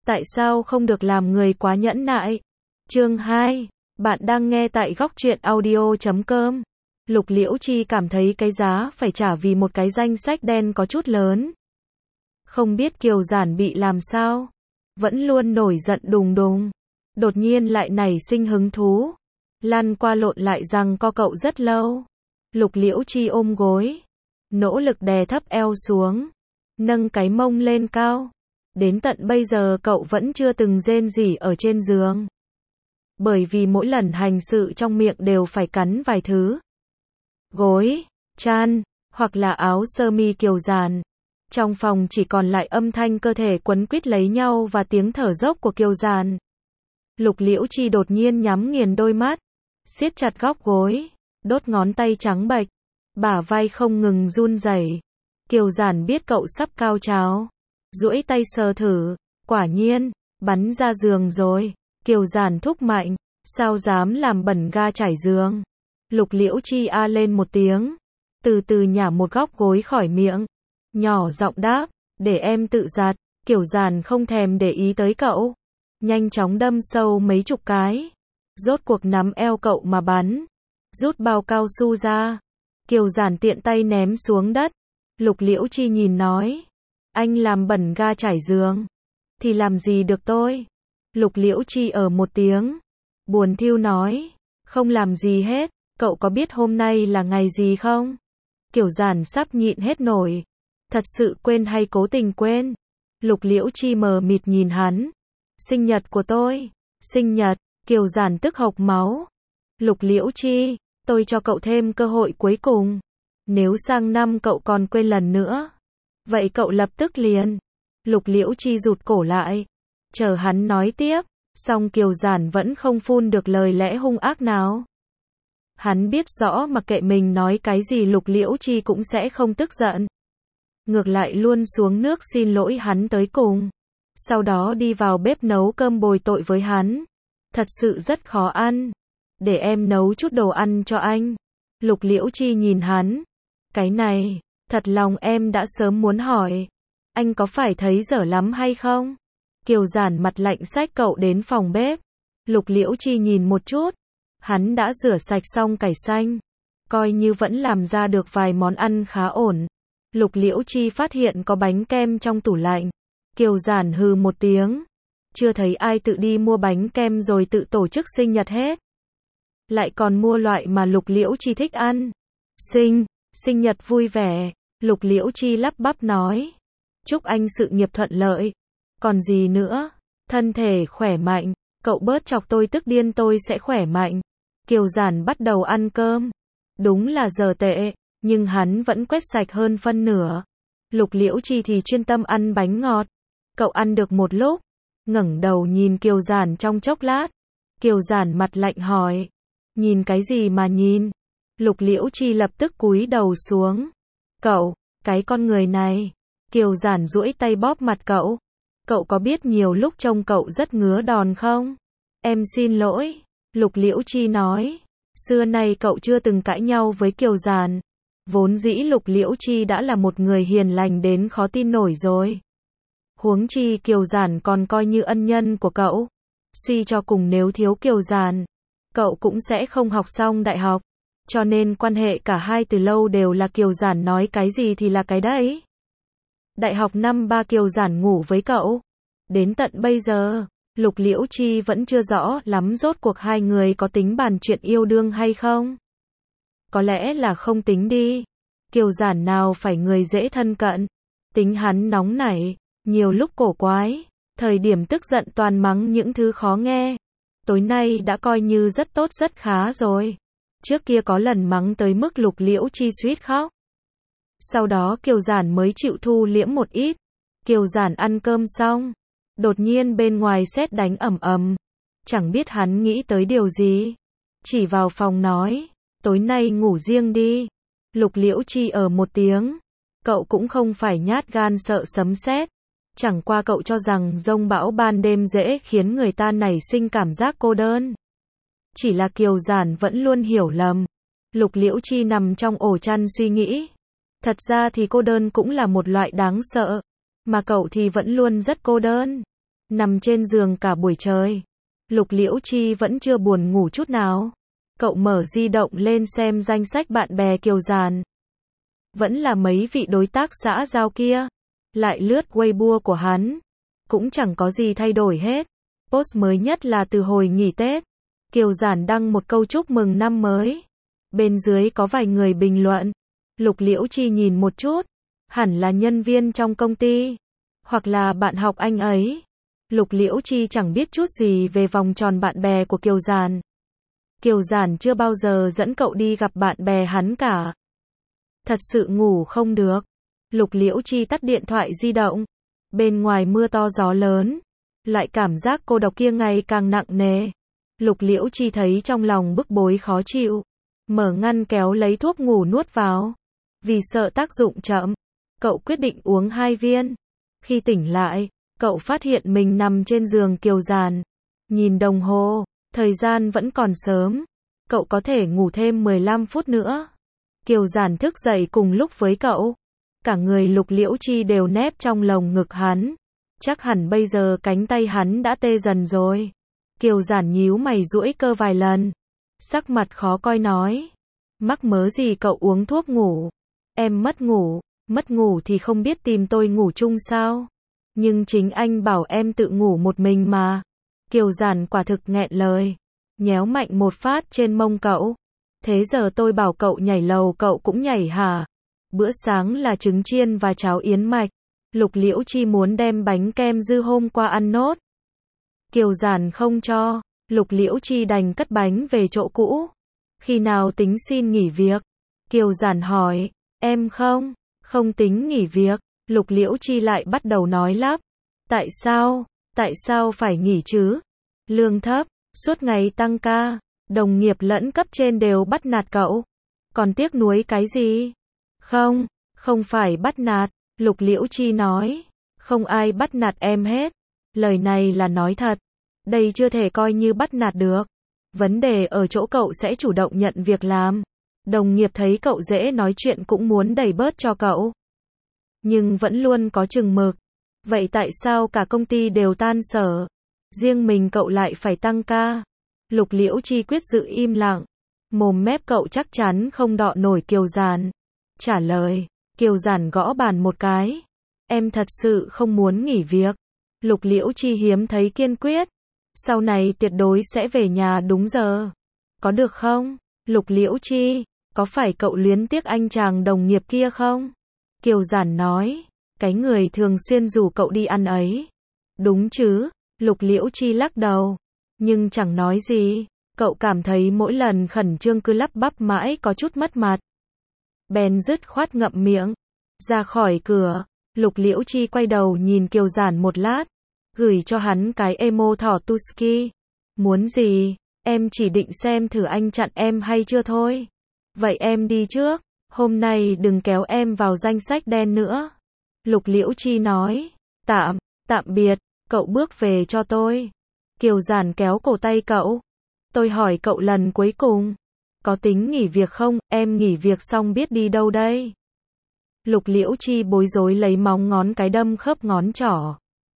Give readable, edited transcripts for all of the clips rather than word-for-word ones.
Tại sao không được làm người quá nhẫn nại? Chương 2. Bạn đang nghe tại góc truyện audio.com. Lục Liễu Chi cảm thấy cái giá phải trả vì một cái danh sách đen có chút lớn. Không biết Kiều Giản bị làm sao? Vẫn luôn nổi giận đùng đùng. Đột nhiên lại nảy sinh hứng thú. Lăn qua lộn lại rằng co cậu rất lâu. Lục Liễu Chi ôm gối. Nỗ lực đè thấp eo xuống. Nâng cái mông lên cao. Đến tận bây giờ cậu vẫn chưa từng rên rỉ ở trên giường. Bởi vì mỗi lần hành sự trong miệng đều phải cắn vài thứ. Gối, chăn, hoặc là áo sơ mi Kiều Giản. Trong phòng chỉ còn lại âm thanh cơ thể quấn quýt lấy nhau và tiếng thở dốc của Kiều Giản. Lục Liễu Chi đột nhiên nhắm nghiền đôi mắt, siết chặt góc gối, đốt ngón tay trắng bệch, bả vai không ngừng run rẩy. Kiều Giản biết cậu sắp cao trào, duỗi tay sờ thử, quả nhiên, bắn ra giường rồi. Kiều Giản thúc mạnh, sao dám làm bẩn ga trải giường. Lục Liễu Chi a lên một tiếng, từ từ nhả một góc gối khỏi miệng, nhỏ giọng đáp, để em tự giặt. Kiều Giản không thèm để ý tới cậu, nhanh chóng đâm sâu mấy chục cái, rốt cuộc nắm eo cậu mà bắn, rút bao cao su ra. Kiều Giản tiện tay ném xuống đất. Lục Liễu Chi nhìn nói, anh làm bẩn ga trải giường, thì làm gì được tôi? Lục Liễu Chi ở một tiếng, buồn thiu nói, không làm gì hết, cậu có biết hôm nay là ngày gì không? Kiều Giản sắp nhịn hết nổi, thật sự quên hay cố tình quên? Lục Liễu Chi mờ mịt nhìn hắn, sinh nhật của tôi, sinh nhật. Kiều Giản tức hộc máu. Lục Liễu Chi, tôi cho cậu thêm cơ hội cuối cùng. Nếu sang năm cậu còn quên lần nữa, vậy cậu lập tức liền. Lục Liễu Chi rụt cổ lại, chờ hắn nói tiếp, song Kiều Giản vẫn không phun được lời lẽ hung ác nào. Hắn biết rõ mặc kệ mình nói cái gì Lục Liễu Chi cũng sẽ không tức giận. Ngược lại luôn xuống nước xin lỗi hắn tới cùng. Sau đó đi vào bếp nấu cơm bồi tội với hắn. Thật sự rất khó ăn. Để em nấu chút đồ ăn cho anh. Lục Liễu Chi nhìn hắn. Cái này, thật lòng em đã sớm muốn hỏi. Anh có phải thấy dở lắm hay không? Kiều Giản mặt lạnh xách cậu đến phòng bếp. Lục Liễu Chi nhìn một chút. Hắn đã rửa sạch xong cải xanh. Coi như vẫn làm ra được vài món ăn khá ổn. Lục Liễu Chi phát hiện có bánh kem trong tủ lạnh. Kiều Giản hừ một tiếng. Chưa thấy ai tự đi mua bánh kem rồi tự tổ chức sinh nhật hết. Lại còn mua loại mà Lục Liễu Chi thích ăn. Sinh nhật vui vẻ. Lục Liễu Chi lắp bắp nói. Chúc anh sự nghiệp thuận lợi. Còn gì nữa? Thân thể khỏe mạnh. Cậu bớt chọc tôi tức điên tôi sẽ khỏe mạnh. Kiều Giản bắt đầu ăn cơm. Đúng là giờ tệ, nhưng hắn vẫn quét sạch hơn phân nửa. Lục Liễu Chi thì chuyên tâm ăn bánh ngọt. Cậu ăn được một lúc, ngẩng đầu nhìn Kiều Giản trong chốc lát. Kiều Giản mặt lạnh hỏi, nhìn cái gì mà nhìn? Lục Liễu Chi lập tức cúi đầu xuống. Cậu, cái con người này. Kiều Giản duỗi tay bóp mặt cậu. Cậu có biết nhiều lúc trông cậu rất ngứa đòn không? Em xin lỗi. Lục Liễu Chi nói. Xưa nay cậu chưa từng cãi nhau với Kiều Giản. Vốn dĩ Lục Liễu Chi đã là một người hiền lành đến khó tin nổi rồi. Huống chi Kiều Giản còn coi như ân nhân của cậu. Suy cho cùng nếu thiếu Kiều Giản, cậu cũng sẽ không học xong đại học. Cho nên quan hệ cả hai từ lâu đều là Kiều Giản nói cái gì thì là cái đấy. Đại học năm 3 Kiều Giản ngủ với cậu. Đến tận bây giờ, Lục Liễu Chi vẫn chưa rõ lắm rốt cuộc hai người có tính bàn chuyện yêu đương hay không. Có lẽ là không tính đi. Kiều Giản nào phải người dễ thân cận. Tính hắn nóng nảy, nhiều lúc cổ quái, thời điểm tức giận toàn mắng những thứ khó nghe. Tối nay đã coi như rất tốt rất khá rồi. Trước kia có lần mắng tới mức Lục Liễu Chi suýt khóc. Sau đó Kiều Giản mới chịu thu liễm một ít. Kiều Giản ăn cơm xong, đột nhiên bên ngoài sét đánh ầm ầm. Chẳng biết hắn nghĩ tới điều gì, chỉ vào phòng nói, tối nay ngủ riêng đi. Lục Liễu Chi ở một tiếng. Cậu cũng không phải nhát gan sợ sấm sét. Chẳng qua cậu cho rằng giông bão ban đêm dễ khiến người ta nảy sinh cảm giác cô đơn. Chỉ là Kiều Giản vẫn luôn hiểu lầm. Lục Liễu Chi nằm trong ổ chăn suy nghĩ. Thật ra thì cô đơn cũng là một loại đáng sợ. Mà cậu thì vẫn luôn rất cô đơn. nằm trên giường cả buổi trời. Lục Liễu Chi vẫn chưa buồn ngủ chút nào. Cậu mở di động lên xem danh sách bạn bè Kiều Giản. Vẫn là mấy vị đối tác xã giao kia. Lại lướt Weibo của hắn. Cũng chẳng có gì thay đổi hết. Post mới nhất là từ hồi nghỉ Tết. Kiều Giản đăng một câu chúc mừng năm mới. Bên dưới có vài người bình luận. Lục Liễu Chi nhìn một chút. Hẳn là nhân viên trong công ty. Hoặc là bạn học anh ấy. Lục Liễu Chi chẳng biết chút gì về vòng tròn bạn bè của Kiều Giản. Kiều Giản chưa bao giờ dẫn cậu đi gặp bạn bè hắn cả. Thật sự ngủ không được. Lục Liễu Chi tắt điện thoại di động. Bên ngoài mưa to gió lớn. Loại cảm giác cô độc kia ngày càng nặng nề. Lục Liễu Chi thấy trong lòng bức bối khó chịu. Mở ngăn kéo lấy thuốc ngủ nuốt vào. Vì sợ tác dụng chậm, cậu quyết định uống 2 viên. Khi tỉnh lại, cậu phát hiện mình nằm trên giường Kiều Giản. Nhìn đồng hồ, thời gian vẫn còn sớm. Cậu có thể ngủ thêm 15 phút nữa. Kiều Giản thức dậy cùng lúc với cậu. Cả người Lục Liễu Chi đều nép trong lồng ngực hắn. Chắc hẳn bây giờ cánh tay hắn đã tê dần rồi. Kiều Giản nhíu mày duỗi cơ vài lần. Sắc mặt khó coi nói. Mắc mớ gì cậu uống thuốc ngủ? Em mất ngủ thì không biết tìm tôi ngủ chung sao? Nhưng chính anh bảo em tự ngủ một mình mà. Kiều Giản quả thực nghẹn lời. Nhéo mạnh một phát trên mông cậu. Thế giờ tôi bảo cậu nhảy lầu cậu cũng nhảy hả? Bữa sáng là trứng chiên và cháo yến mạch. Lục Liễu Chi muốn đem bánh kem dư hôm qua ăn nốt. Kiều Giản không cho. Lục Liễu Chi đành cất bánh về chỗ cũ. Khi nào tính xin nghỉ việc? Kiều Giản hỏi. Em không tính nghỉ việc. Lục Liễu Chi lại bắt đầu nói lắp. Tại sao phải nghỉ chứ? Lương thấp, suốt ngày tăng ca, đồng nghiệp lẫn cấp trên đều bắt nạt cậu. Còn tiếc nuối cái gì? Không phải bắt nạt, Lục Liễu Chi nói. Không ai bắt nạt em hết. Lời này là nói thật. Đây chưa thể coi như bắt nạt được. Vấn đề ở chỗ cậu sẽ chủ động nhận việc làm. Đồng nghiệp thấy cậu dễ nói chuyện cũng muốn đẩy bớt cho cậu. Nhưng vẫn luôn có chừng mực. Vậy tại sao cả công ty đều tan sở? Riêng mình cậu lại phải tăng ca? Lục Liễu Chi quyết giữ im lặng. Mồm mép cậu chắc chắn không đọ nổi Kiều Giản. Trả lời. Kiều Giản gõ bàn một cái. Em thật sự không muốn nghỉ việc. Lục Liễu Chi hiếm thấy kiên quyết. Sau này tuyệt đối sẽ về nhà đúng giờ. Có được không? Lục Liễu Chi, có phải cậu luyến tiếc anh chàng đồng nghiệp kia không? Kiều Giản nói. Cái người thường xuyên rủ cậu đi ăn ấy. Đúng chứ? Lục Liễu Chi lắc đầu. Nhưng chẳng nói gì. Cậu cảm thấy mỗi lần khẩn trương cứ lắp bắp mãi có chút mất mặt. Bèn dứt khoát ngậm miệng. Ra khỏi cửa. Lục Liễu Chi quay đầu nhìn Kiều Giản một lát. Gửi cho hắn cái emo thỏ Tuski. Muốn gì? Em chỉ định xem thử anh chặn em hay chưa thôi. Vậy em đi trước. Hôm nay đừng kéo em vào danh sách đen nữa. Lục Liễu Chi nói. Tạm biệt. Cậu bước về cho tôi. Kiều Giản kéo cổ tay cậu. Tôi hỏi cậu lần cuối cùng. Có tính nghỉ việc không? Em nghỉ việc xong biết đi đâu đây? Lục Liễu Chi bối rối lấy móng ngón cái đâm khớp ngón trỏ.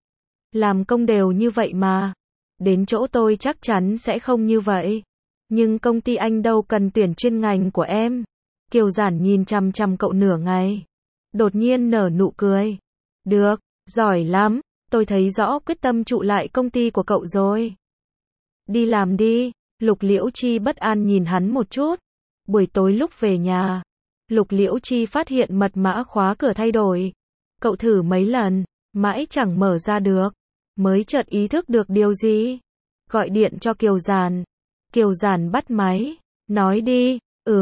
Làm công đều như vậy mà. Đến chỗ tôi chắc chắn sẽ không như vậy. Nhưng công ty anh đâu cần tuyển chuyên ngành của em. Kiều Giản nhìn chằm chằm cậu nửa ngày. Đột nhiên nở nụ cười. Được, giỏi lắm. Tôi thấy rõ quyết tâm trụ lại công ty của cậu rồi. Đi làm đi. Lục Liễu Chi bất an nhìn hắn một chút. Buổi tối lúc về nhà, Lục Liễu Chi phát hiện mật mã khóa cửa thay đổi. Cậu thử mấy lần, mãi chẳng mở ra được. Mới chợt ý thức được điều gì. Gọi điện cho Kiều Giản. Kiều Giản bắt máy. Nói đi.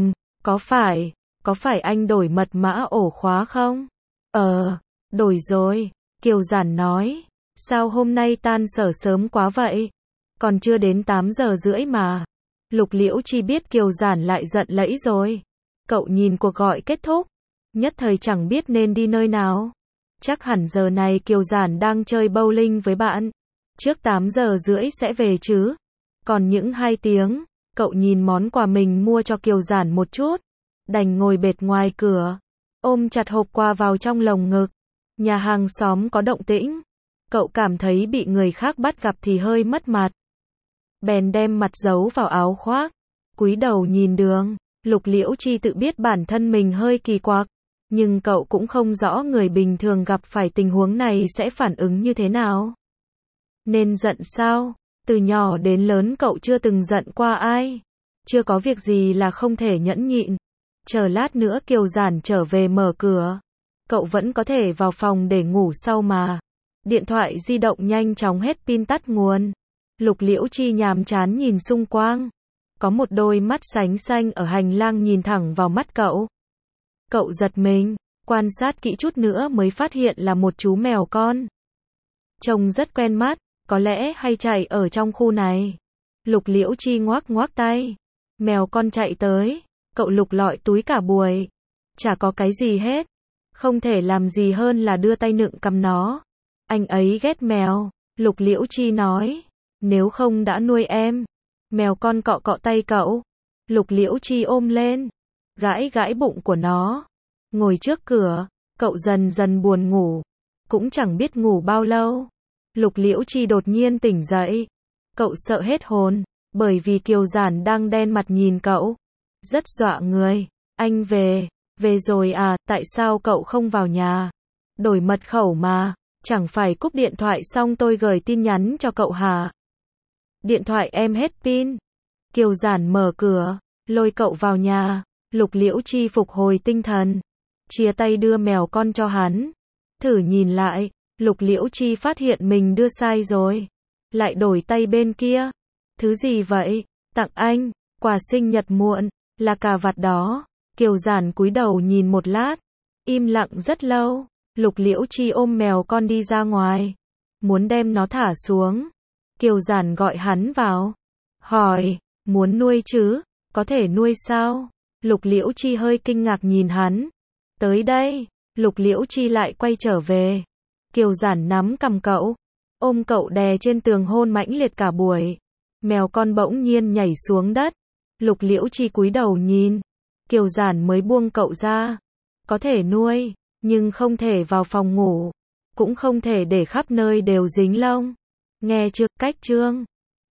Có phải anh đổi mật mã ổ khóa không? Đổi rồi. Kiều Giản nói. Sao hôm nay tan sở sớm quá vậy? Còn chưa đến 8 giờ rưỡi mà. Lục Liễu Chi biết Kiều Giản lại giận lẫy rồi. Cậu nhìn cuộc gọi kết thúc. Nhất thời chẳng biết nên đi nơi nào. Chắc hẳn giờ này Kiều Giản đang chơi bowling với bạn. Trước 8 giờ rưỡi sẽ về chứ. Còn những 2 tiếng, cậu nhìn món quà mình mua cho Kiều Giản một chút. Đành ngồi bệt ngoài cửa. Ôm chặt hộp quà vào trong lồng ngực. Nhà hàng xóm có động tĩnh. Cậu cảm thấy bị người khác bắt gặp thì hơi mất mặt. Bèn đem mặt giấu vào áo khoác, cúi đầu nhìn đường. Lục Liễu Chi tự biết bản thân mình hơi kỳ quặc, nhưng cậu cũng không rõ người bình thường gặp phải tình huống này sẽ phản ứng như thế nào. Nên giận sao? Từ nhỏ đến lớn cậu chưa từng giận qua ai. Chưa có việc gì là không thể nhẫn nhịn. Chờ lát nữa Kiều Giản trở về mở cửa, cậu vẫn có thể vào phòng để ngủ sau mà. Điện thoại di động nhanh chóng hết pin tắt nguồn. Lục Liễu Chi nhàm chán nhìn xung quanh. Có một đôi mắt sánh xanh ở hành lang nhìn thẳng vào mắt cậu. Cậu giật mình, quan sát kỹ chút nữa mới phát hiện là một chú mèo con. Trông rất quen mắt, có lẽ hay chạy ở trong khu này. Lục Liễu Chi ngoác ngoác tay. Mèo con chạy tới, cậu lục lọi túi cả buổi. Chả có cái gì hết. Không thể làm gì hơn là đưa tay nựng cầm nó. Anh ấy ghét mèo, Lục Liễu Chi nói. Nếu không đã nuôi em. Mèo con cọ cọ tay cậu. Lục Liễu Chi ôm lên, gãi gãi bụng của nó. Ngồi trước cửa, cậu dần dần buồn ngủ. Cũng chẳng biết ngủ bao lâu. Lục Liễu Chi đột nhiên tỉnh dậy. Cậu sợ hết hồn, bởi vì Kiều Giản đang đen mặt nhìn cậu. Rất dọa người. Anh về rồi à, tại sao cậu không vào nhà? Đổi mật khẩu mà, chẳng phải cúp điện thoại xong tôi gửi tin nhắn cho cậu hả? Điện thoại em hết pin. Kiều Giản mở cửa, lôi cậu vào nhà. Lục Liễu Chi phục hồi tinh thần, chia tay đưa mèo con cho hắn. Thử nhìn lại, Lục Liễu Chi phát hiện mình đưa sai rồi. Lại đổi tay bên kia. Thứ gì vậy? Tặng anh, quà sinh nhật muộn, là cà vạt đó. Kiều Giản cúi đầu nhìn một lát, im lặng rất lâu. Lục Liễu Chi ôm mèo con đi ra ngoài, muốn đem nó thả xuống. Kiều Giản gọi hắn vào, hỏi, muốn nuôi chứ? Có thể nuôi sao? Lục Liễu Chi hơi kinh ngạc nhìn hắn. Tới đây, Lục Liễu Chi lại quay trở về. Kiều Giản nắm cằm cậu, ôm cậu đè trên tường hôn mãnh liệt cả buổi. Mèo con bỗng nhiên nhảy xuống đất. Lục Liễu Chi cúi đầu nhìn. Kiều Giản mới buông cậu ra. Có thể nuôi, nhưng không thể vào phòng ngủ. Cũng không thể để khắp nơi đều dính lông. Nghe chưa? Cách chương